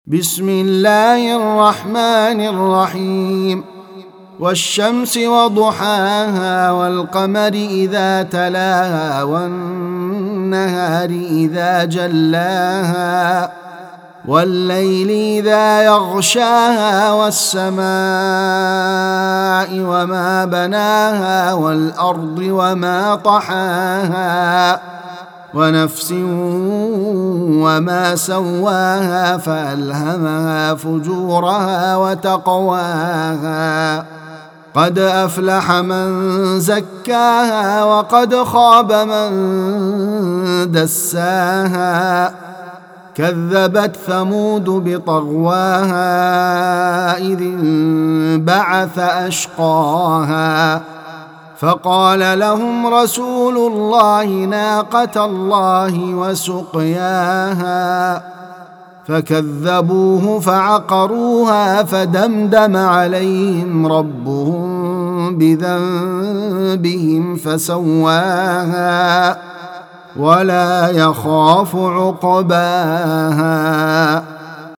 بسم الله الرحمن الرحيم والشمس وضحاها والقمر إذا تلاها والنهار إذا جلاها والليل إذا يغشاها والسماء وما بناها والأرض وما طحاها ونفس وما سواها فألهمها فجورها وتقواها قد أفلح من زكاها وقد خاب من دساها كذبت ثمود بطغواها إذ انبعث أشقاها فقال لهم رسول الله ناقة الله وسقياها فكذبوه فعقروها فدمدم عليهم ربهم بذنبهم فسواها ولا يخاف عقباها